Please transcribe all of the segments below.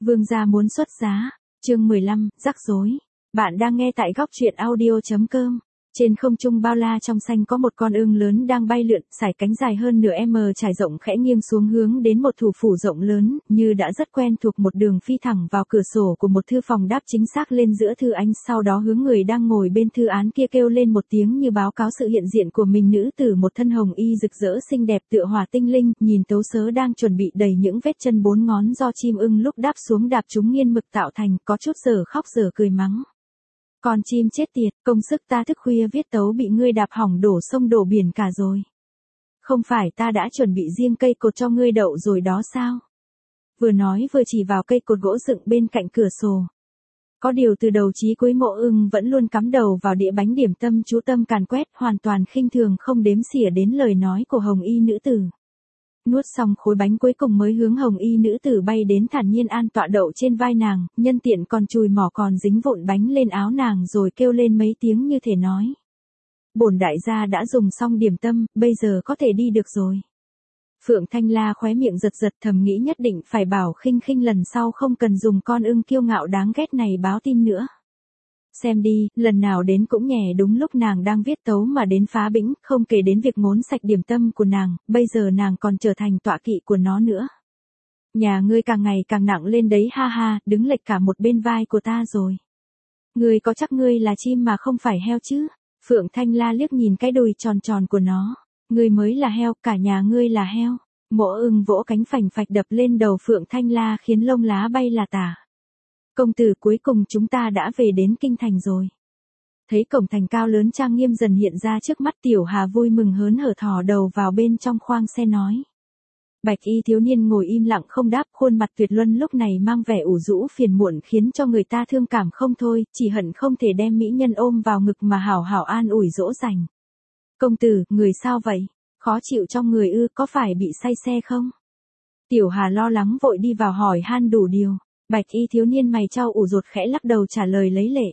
Vương gia muốn xuất giá. Chương 15, rắc rối. Bạn đang nghe tại góc truyện audio.com. Trên không trung bao la trong xanh có một con ưng lớn đang bay lượn, sải cánh dài hơn nửa m trải rộng khẽ nghiêng xuống hướng đến một thủ phủ rộng lớn, như đã rất quen thuộc một đường phi thẳng vào cửa sổ của một thư phòng đáp chính xác lên giữa thư ánh, sau đó hướng người đang ngồi bên thư án kia kêu lên một tiếng như báo cáo sự hiện diện của mình. Nữ tử một thân hồng y rực rỡ xinh đẹp tựa hỏa tinh linh, nhìn tấu sớ đang chuẩn bị đầy những vết chân 4 ngón do chim ưng lúc đáp xuống đạp chúng nghiên mực tạo thành, có chút giờ khóc giờ cười mắng. Con chim chết tiệt, công sức ta thức khuya viết tấu bị ngươi đạp hỏng đổ sông đổ biển cả rồi. Không phải ta đã chuẩn bị riêng cây cột cho ngươi đậu rồi đó sao? Vừa nói vừa chỉ vào cây cột gỗ dựng bên cạnh cửa sổ. Có điều từ đầu chí cuối Mộ Ưng vẫn luôn cắm đầu vào đĩa bánh điểm tâm chú tâm càn quét, hoàn toàn khinh thường không đếm xỉa đến lời nói của hồng y nữ tử. Nuốt xong khối bánh cuối cùng mới hướng hồng y nữ tử bay đến, thản nhiên an tọa đậu trên vai nàng, nhân tiện còn chùi mỏ còn dính vụn bánh lên áo nàng rồi kêu lên mấy tiếng như thể nói. Bổn đại gia đã dùng xong điểm tâm, bây giờ có thể đi được rồi. Phượng Thanh La khóe miệng giật giật, thầm nghĩ nhất định phải bảo Khinh Khinh lần sau không cần dùng con ưng kiêu ngạo đáng ghét này báo tin nữa. Xem đi, lần nào đến cũng nhè đúng lúc nàng đang viết tấu mà đến phá bĩnh, không kể đến việc ngốn sạch điểm tâm của nàng, bây giờ nàng còn trở thành tọa kỵ của nó nữa. Nhà ngươi càng ngày càng nặng lên đấy, ha ha, đứng lệch cả một bên vai của ta rồi. Ngươi có chắc ngươi là chim mà không phải heo chứ? Phượng Thanh La liếc nhìn cái đùi tròn tròn của nó. Ngươi mới là heo, cả nhà ngươi là heo. Mộ Ưng vỗ cánh phành phạch đập lên đầu Phượng Thanh La khiến lông lá bay là tả. Công tử, cuối cùng chúng ta đã về đến kinh thành rồi. Thấy cổng thành cao lớn trang nghiêm dần hiện ra trước mắt, Tiểu Hà vui mừng hớn hở thò đầu vào bên trong khoang xe nói. Bạch y thiếu niên ngồi im lặng không đáp, khuôn mặt tuyệt luân lúc này mang vẻ ủ rũ phiền muộn khiến cho người ta thương cảm không thôi, chỉ hận không thể đem mỹ nhân ôm vào ngực mà hảo hảo an ủi dỗ dành. Công tử, người sao vậy? Khó chịu trong người ư, có phải bị say xe không? Tiểu Hà lo lắng vội đi vào hỏi han đủ điều. Bạch y thiếu niên mày chau ủ rột khẽ lắc đầu trả lời lấy lệ.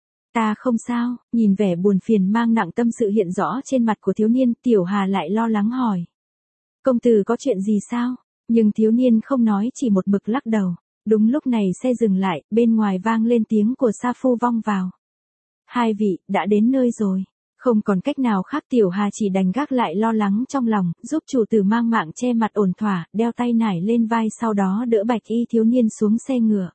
Ta không sao. Nhìn vẻ buồn phiền mang nặng tâm sự hiện rõ trên mặt của thiếu niên, Tiểu Hà lại lo lắng hỏi. Công tử có chuyện gì sao? Nhưng thiếu niên không nói, chỉ một mực lắc đầu. Đúng lúc này xe dừng lại, bên ngoài vang lên tiếng của sa phu vong vào. Hai vị, đã đến nơi rồi. Không còn cách nào khác, Tiểu Hà chỉ đành gác lại lo lắng trong lòng, giúp chủ tử mang mạng che mặt ổn thỏa, đeo tay nải lên vai, sau đó đỡ bạch y thiếu niên xuống xe ngựa.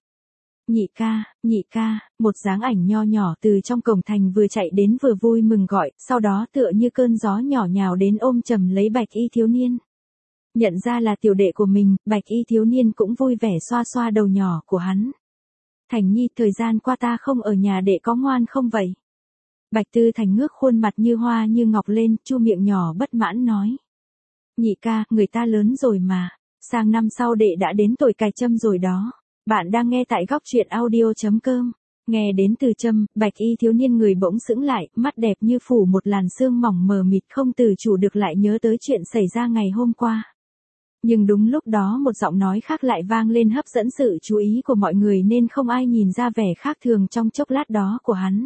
Nhị ca, một dáng ảnh nho nhỏ từ trong cổng thành vừa chạy đến vừa vui mừng gọi, sau đó tựa như cơn gió nhỏ nhào đến ôm chầm lấy bạch y thiếu niên. Nhận ra là tiểu đệ của mình, bạch y thiếu niên cũng vui vẻ xoa xoa đầu nhỏ của hắn. Thành nhi, thời gian qua ta không ở nhà, đệ có ngoan không vậy? Bạch Tư Thành ngước khuôn mặt như hoa như ngọc lên, chu miệng nhỏ bất mãn nói. Nhị ca, người ta lớn rồi mà, sang năm sau đệ đã đến tuổi cài châm rồi đó. Bạn đang nghe tại góc truyện audio.com. Nghe đến từ châm, bạch y thiếu niên người bỗng sững lại, mắt đẹp như phủ một làn sương mỏng mờ mịt, không tự chủ được lại nhớ tới chuyện xảy ra ngày hôm qua. Nhưng đúng lúc đó một giọng nói khác lại vang lên hấp dẫn sự chú ý của mọi người nên không ai nhìn ra vẻ khác thường trong chốc lát đó của hắn.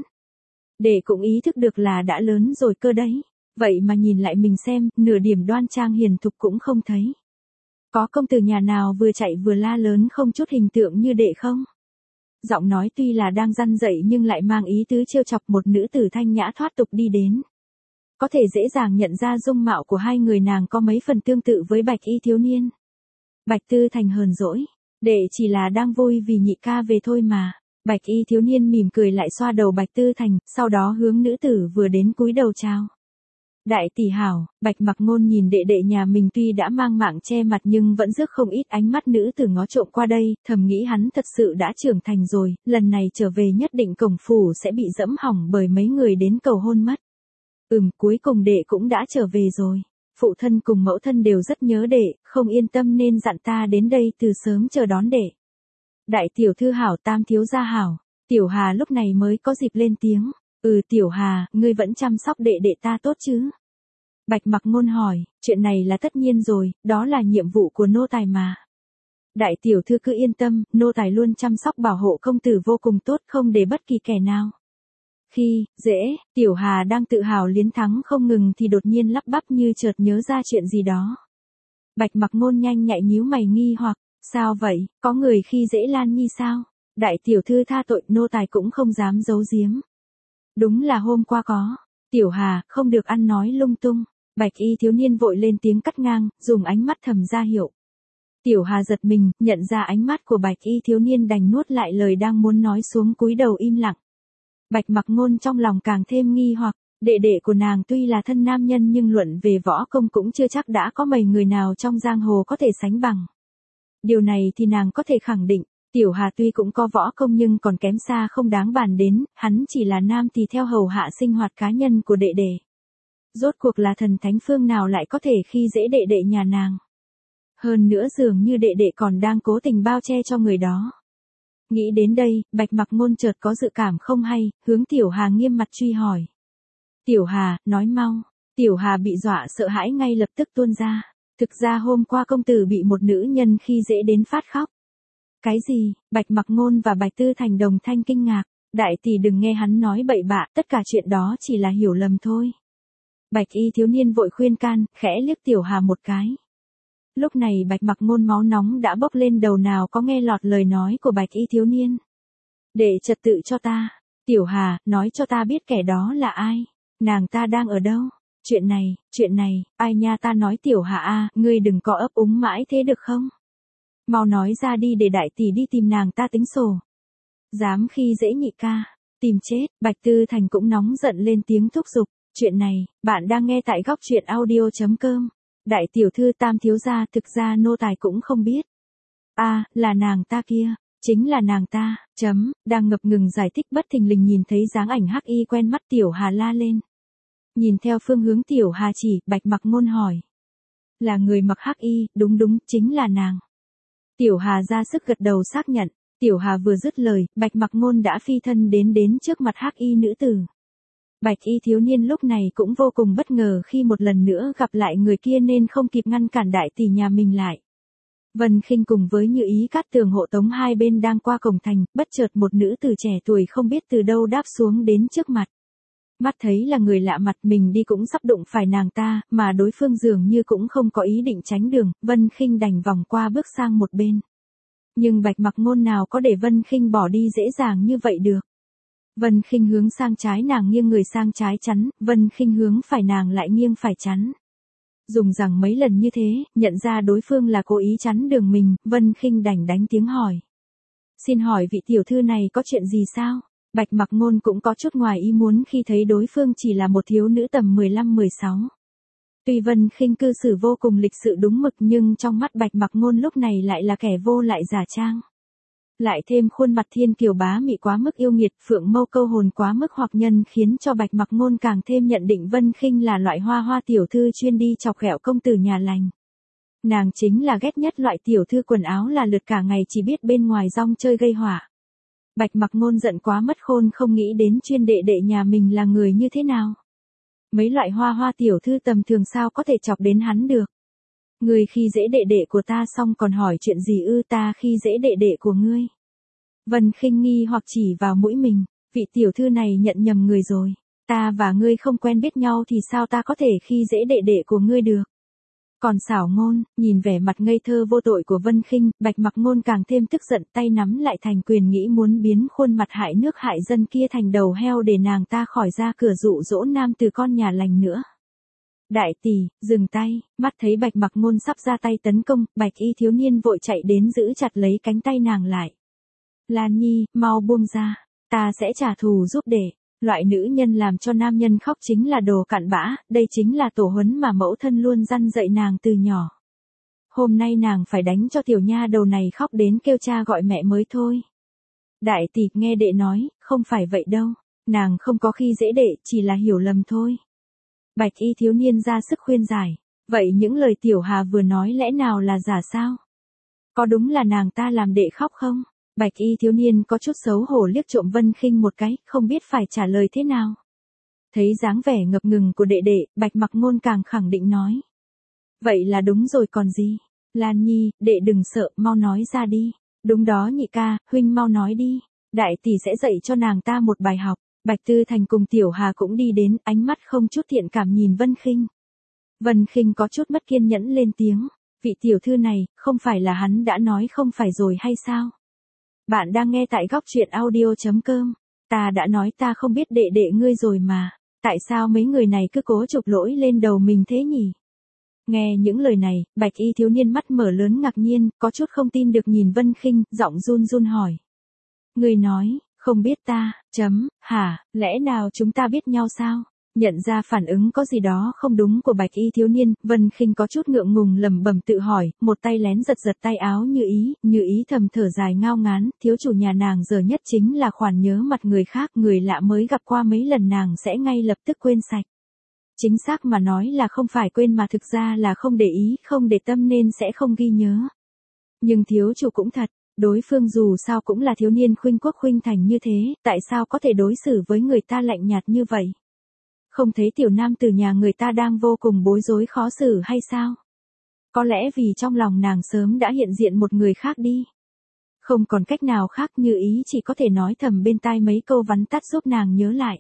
Đệ cũng ý thức được là đã lớn rồi cơ đấy. Vậy mà nhìn lại mình xem, nửa điểm đoan trang hiền thục cũng không thấy. Có công tử nhà nào vừa chạy vừa la lớn không chút hình tượng như đệ không? Giọng nói tuy là đang răn dậy nhưng lại mang ý tứ trêu chọc, một nữ tử thanh nhã thoát tục đi đến. Có thể dễ dàng nhận ra dung mạo của hai người nàng có mấy phần tương tự với bạch y thiếu niên. Bạch Tư Thành hờn dỗi. Đệ chỉ là đang vui vì nhị ca về thôi mà. Bạch y thiếu niên mỉm cười lại xoa đầu Bạch Tư Thành, sau đó hướng nữ tử vừa đến cúi đầu chào. Đại tỷ hảo. Bạch Mặc Ngôn nhìn đệ đệ nhà mình tuy đã mang mạng che mặt nhưng vẫn rước không ít ánh mắt nữ tử ngó trộm qua đây, thầm nghĩ hắn thật sự đã trưởng thành rồi, lần này trở về nhất định cổng phủ sẽ bị dẫm hỏng bởi mấy người đến cầu hôn mất. Cuối cùng đệ cũng đã trở về rồi. Phụ thân cùng mẫu thân đều rất nhớ đệ, không yên tâm nên dặn ta đến đây từ sớm chờ đón đệ. Đại tiểu thư hảo, tam thiếu gia hảo. Tiểu Hà lúc này mới có dịp lên tiếng. Tiểu Hà, ngươi vẫn chăm sóc đệ đệ ta tốt chứ? Bạch Mặc Ngôn hỏi, chuyện này là tất nhiên rồi, đó là nhiệm vụ của nô tài mà. Đại tiểu thư cứ yên tâm, nô tài luôn chăm sóc bảo hộ công tử vô cùng tốt, không để bất kỳ kẻ nào. Tiểu Hà đang tự hào liến thắng không ngừng thì đột nhiên lắp bắp như chợt nhớ ra chuyện gì đó. Bạch Mặc Ngôn nhanh nhạy nhíu mày nghi hoặc, Sao vậy, có người khi dễ Lan Nhi sao? Đại tiểu thư tha tội, nô tài cũng không dám giấu giếm. Đúng là hôm qua có. Tiểu Hà, không được ăn nói lung tung. Bạch y thiếu niên vội lên tiếng cắt ngang, dùng ánh mắt thầm ra hiệu. Tiểu Hà giật mình, nhận ra ánh mắt của bạch y thiếu niên đành nuốt lại lời đang muốn nói xuống cúi đầu im lặng. Bạch Mặc Ngôn trong lòng càng thêm nghi hoặc, đệ đệ của nàng tuy là thân nam nhân nhưng luận về võ công cũng chưa chắc đã có mấy người nào trong giang hồ có thể sánh bằng. Điều này thì nàng có thể khẳng định, Tiểu Hà tuy cũng có võ công nhưng còn kém xa không đáng bàn đến, hắn chỉ là nam tỳ theo hầu hạ sinh hoạt cá nhân của đệ đệ. Rốt cuộc là thần thánh phương nào lại có thể khi dễ đệ đệ nhà nàng. Hơn nữa dường như đệ đệ còn đang cố tình bao che cho người đó. Nghĩ đến đây, Bạch Mặc Ngôn chợt có dự cảm không hay, hướng Tiểu Hà nghiêm mặt truy hỏi. Tiểu Hà, nói mau. Tiểu Hà bị dọa sợ hãi ngay lập tức tuôn ra. Thực ra hôm qua công tử bị một nữ nhân khi dễ đến phát khóc. Cái gì? Bạch Mặc Ngôn và Bạch Tư Thành đồng thanh kinh ngạc. Đại tỷ đừng nghe hắn nói bậy bạ, tất cả chuyện đó chỉ là hiểu lầm thôi. Bạch y thiếu niên vội khuyên can, khẽ liếc Tiểu Hà một cái. Lúc này Bạch Mặc Ngôn máu nóng đã bốc lên đầu, nào có nghe lọt lời nói của Bạch y thiếu niên. Để trật tự cho ta. Tiểu Hà, nói cho ta biết kẻ đó là ai. Nàng ta đang ở đâu? Chuyện này, ai nha, ta nói Tiểu Hà a, ngươi đừng có ấp úng mãi thế được không? Mau nói ra đi để đại tỷ đi tìm nàng ta tính sổ. Dám khi dễ nhị ca, tìm chết. Bạch Tư Thành cũng nóng giận lên tiếng thúc giục. Chuyện này, bạn đang nghe tại góc truyện audio.com. Đại tiểu thư Tam thiếu gia, thực ra nô tài cũng không biết. Là nàng ta kia, chính là nàng ta, đang ngập ngừng giải thích bất thình lình nhìn thấy dáng ảnh hắc y quen mắt, Tiểu Hà la lên. Nhìn theo phương hướng Tiểu Hà chỉ, Bạch Mặc Ngôn hỏi. Là người mặc hắc y, đúng, chính là nàng. Tiểu Hà ra sức gật đầu xác nhận. Tiểu Hà vừa dứt lời, Bạch Mặc Ngôn đã phi thân đến trước mặt hắc y nữ tử. Bạch y thiếu niên lúc này cũng vô cùng bất ngờ khi một lần nữa gặp lại người kia nên không kịp ngăn cản đại tỷ nhà mình lại. Vân Khinh cùng với Như Ý Cát Tường hộ tống hai bên đang qua cổng thành, bất chợt một nữ tử trẻ tuổi không biết từ đâu đáp xuống đến trước mặt. Mắt thấy là người lạ mặt, mình đi cũng sắp đụng phải nàng ta, mà đối phương dường như cũng không có ý định tránh đường, Vân Khinh đành vòng qua bước sang một bên. Nhưng Bạch Mặc Ngôn nào có để Vân Khinh bỏ đi dễ dàng như vậy được. Vân Khinh hướng sang trái, nàng nghiêng người sang trái chắn, Vân Khinh hướng phải, nàng lại nghiêng phải chắn. Dùng rằng mấy lần như thế, nhận ra đối phương là cố ý chắn đường mình, Vân Khinh đành đánh tiếng hỏi. Xin hỏi vị tiểu thư này có chuyện gì sao? Bạch Mặc Ngôn cũng có chút ngoài ý muốn khi thấy đối phương chỉ là một thiếu nữ tầm 15-16. Tuy Vân Khinh cư xử vô cùng lịch sự đúng mực nhưng trong mắt Bạch Mặc Ngôn lúc này lại là kẻ vô lại giả trang. Lại thêm khuôn mặt thiên kiều bá mị quá mức yêu nghiệt, phượng mâu câu hồn quá mức hoặc nhân, khiến cho Bạch Mặc Ngôn càng thêm nhận định Vân Khinh là loại hoa tiểu thư chuyên đi chọc ghẹo công tử nhà lành. Nàng chính là ghét nhất loại tiểu thư quần áo là lượt cả ngày chỉ biết bên ngoài rong chơi gây họa. Bạch Mặc Ngôn giận quá mất khôn, không nghĩ đến chuyên đệ đệ nhà mình là người như thế nào. Mấy loại hoa tiểu thư tầm thường sao có thể chọc đến hắn được. Ngươi khi dễ đệ đệ của ta xong còn hỏi chuyện gì ư? Ta khi dễ đệ đệ của ngươi. Vân Khinh nghi hoặc chỉ vào mũi mình, vị tiểu thư này nhận nhầm người rồi. Ta và ngươi không quen biết nhau thì sao ta có thể khi dễ đệ đệ của ngươi được. Còn xảo ngôn, nhìn vẻ mặt ngây thơ vô tội của Vân Khinh, Bạch Mặc Ngôn càng thêm tức giận, tay nắm lại thành quyền, nghĩ muốn biến khuôn mặt hại nước hại dân kia thành đầu heo để nàng ta khỏi ra cửa dụ dỗ nam từ con nhà lành nữa. Đại tỷ, dừng tay. Mắt thấy Bạch Mặc Ngôn sắp ra tay tấn công, Bạch y thiếu niên vội chạy đến giữ chặt lấy cánh tay nàng lại. Lan Nhi, mau buông ra, ta sẽ trả thù giúp đệ. Loại nữ nhân làm cho nam nhân khóc chính là đồ cặn bã, đây chính là tổ huấn mà mẫu thân luôn răn dạy nàng từ nhỏ. Hôm nay nàng phải đánh cho tiểu nha đầu này khóc đến kêu cha gọi mẹ mới thôi. Đại tỷ, nghe đệ nói, không phải vậy đâu, nàng không có khi dễ đệ, chỉ là hiểu lầm thôi. Bạch y thiếu niên ra sức khuyên giải. Vậy những lời Tiểu Hà vừa nói lẽ nào là giả sao? Có đúng là nàng ta làm đệ khóc không? Bạch y thiếu niên có chút xấu hổ liếc trộm Vân Khinh một cái, không biết phải trả lời thế nào. Thấy dáng vẻ ngập ngừng của đệ đệ, Bạch Mặc Ngôn càng khẳng định nói. Vậy là đúng rồi còn gì? Lan Nhi, đệ đừng sợ, mau nói ra đi. Đúng đó nhị ca, huynh mau nói đi. Đại tỷ sẽ dạy cho nàng ta một bài học. Bạch Tư Thành cùng Tiểu Hà cũng đi đến, ánh mắt không chút thiện cảm nhìn Vân Khinh. Vân Khinh có chút mất kiên nhẫn lên tiếng. Vị tiểu thư này, không phải là hắn đã nói không phải rồi hay sao? Bạn đang nghe tại góc truyện audio.com. Ta đã nói ta không biết đệ đệ ngươi rồi mà. Tại sao mấy người này cứ cố chụp lỗi lên đầu mình thế nhỉ? Nghe những lời này, bạch y thiếu niên mắt mở lớn ngạc nhiên, có chút không tin được nhìn Vân Khinh, giọng run run hỏi. Ngươi nói, không biết ta, hả, lẽ nào chúng ta biết nhau sao? Nhận ra phản ứng có gì đó không đúng của bạch y thiếu niên, Vân Khinh có chút ngượng ngùng lẩm bẩm tự hỏi, một tay lén giật giật tay áo Như Ý thầm thở dài ngao ngán, thiếu chủ nhà nàng giờ nhất chính là khoản nhớ mặt người khác, người lạ mới gặp qua mấy lần nàng sẽ ngay lập tức quên sạch. Chính xác mà nói là không phải quên mà thực ra là không để ý, không để tâm nên sẽ không ghi nhớ. Nhưng thiếu chủ cũng thật, đối phương dù sao cũng là thiếu niên khuynh quốc khuynh thành như thế, tại sao có thể đối xử với người ta lạnh nhạt như vậy? Không thấy tiểu nam từ nhà người ta đang vô cùng bối rối khó xử hay sao? Có lẽ vì trong lòng nàng sớm đã hiện diện một người khác đi. Không còn cách nào khác, Như Ý chỉ có thể nói thầm bên tai mấy câu vắn tắt giúp nàng nhớ lại.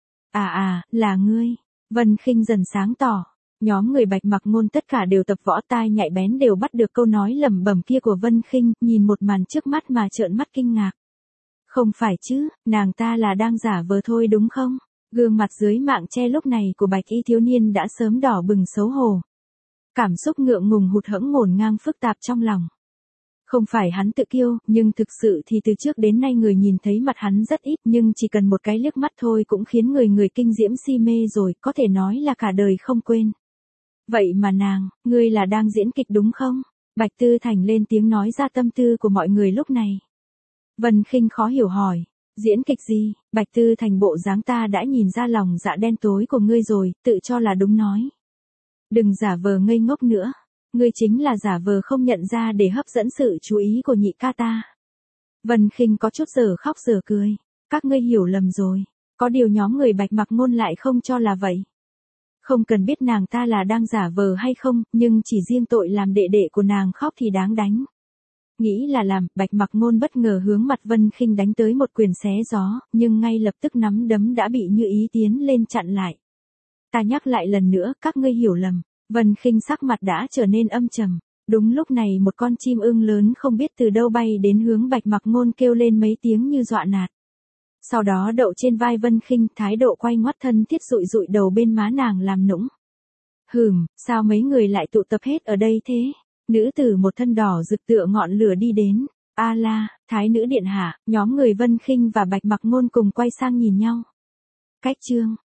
Là ngươi. Vân Khinh dần sáng tỏ. Nhóm người Bạch Mặc Ngôn tất cả đều tập võ, tai nhạy bén đều bắt được câu nói lẩm bẩm kia của Vân Khinh, nhìn một màn trước mắt mà trợn mắt kinh ngạc. Không phải chứ, nàng ta là đang giả vờ thôi đúng không? Gương mặt dưới mạng che lúc này của bạch y thiếu niên đã sớm đỏ bừng xấu hổ. Cảm xúc ngượng ngùng hụt hẫng ngổn ngang phức tạp trong lòng. Không phải hắn tự kiêu, nhưng thực sự thì từ trước đến nay người nhìn thấy mặt hắn rất ít, nhưng chỉ cần một cái liếc mắt thôi cũng khiến người kinh diễm si mê rồi, có thể nói là cả đời không quên. Vậy mà ngươi là đang diễn kịch đúng không? Bạch Tư Thành lên tiếng nói ra tâm tư của mọi người lúc này. Vân Khinh khó hiểu hỏi. Diễn kịch gì? Bạch Tư Thành bộ dáng ta đã nhìn ra lòng dạ đen tối của ngươi rồi, tự cho là đúng nói. Đừng giả vờ ngây ngốc nữa. Ngươi chính là giả vờ không nhận ra để hấp dẫn sự chú ý của nhị ca ta. Vân Khinh có chút giờ khóc giờ cười. Các ngươi hiểu lầm rồi. Có điều nhóm người Bạch Mặc Ngôn lại không cho là vậy. Không cần biết nàng ta là đang giả vờ hay không, nhưng chỉ riêng tội làm đệ đệ của nàng khóc thì đáng đánh. Nghĩ là làm, Bạch Mặc Ngôn bất ngờ hướng mặt Vân Khinh đánh tới một quyền xé gió, nhưng ngay lập tức nắm đấm đã bị Như Ý tiến lên chặn lại. Ta nhắc lại lần nữa, các ngươi hiểu lầm. Vân Khinh sắc mặt đã trở nên âm trầm. Đúng lúc này một con chim ưng lớn không biết từ đâu bay đến hướng Bạch Mặc Ngôn kêu lên mấy tiếng như dọa nạt. Sau đó đậu trên vai Vân Khinh, thái độ quay ngoắt thân thiết dụi dụi đầu bên má nàng làm nũng. Sao mấy người lại tụ tập hết ở đây thế? Nữ tử một thân đỏ rực tựa ngọn lửa đi đến. A la, thái nữ điện hạ, nhóm người Vân Khinh và Bạch Mặc Ngôn cùng quay sang nhìn nhau. Cách chương,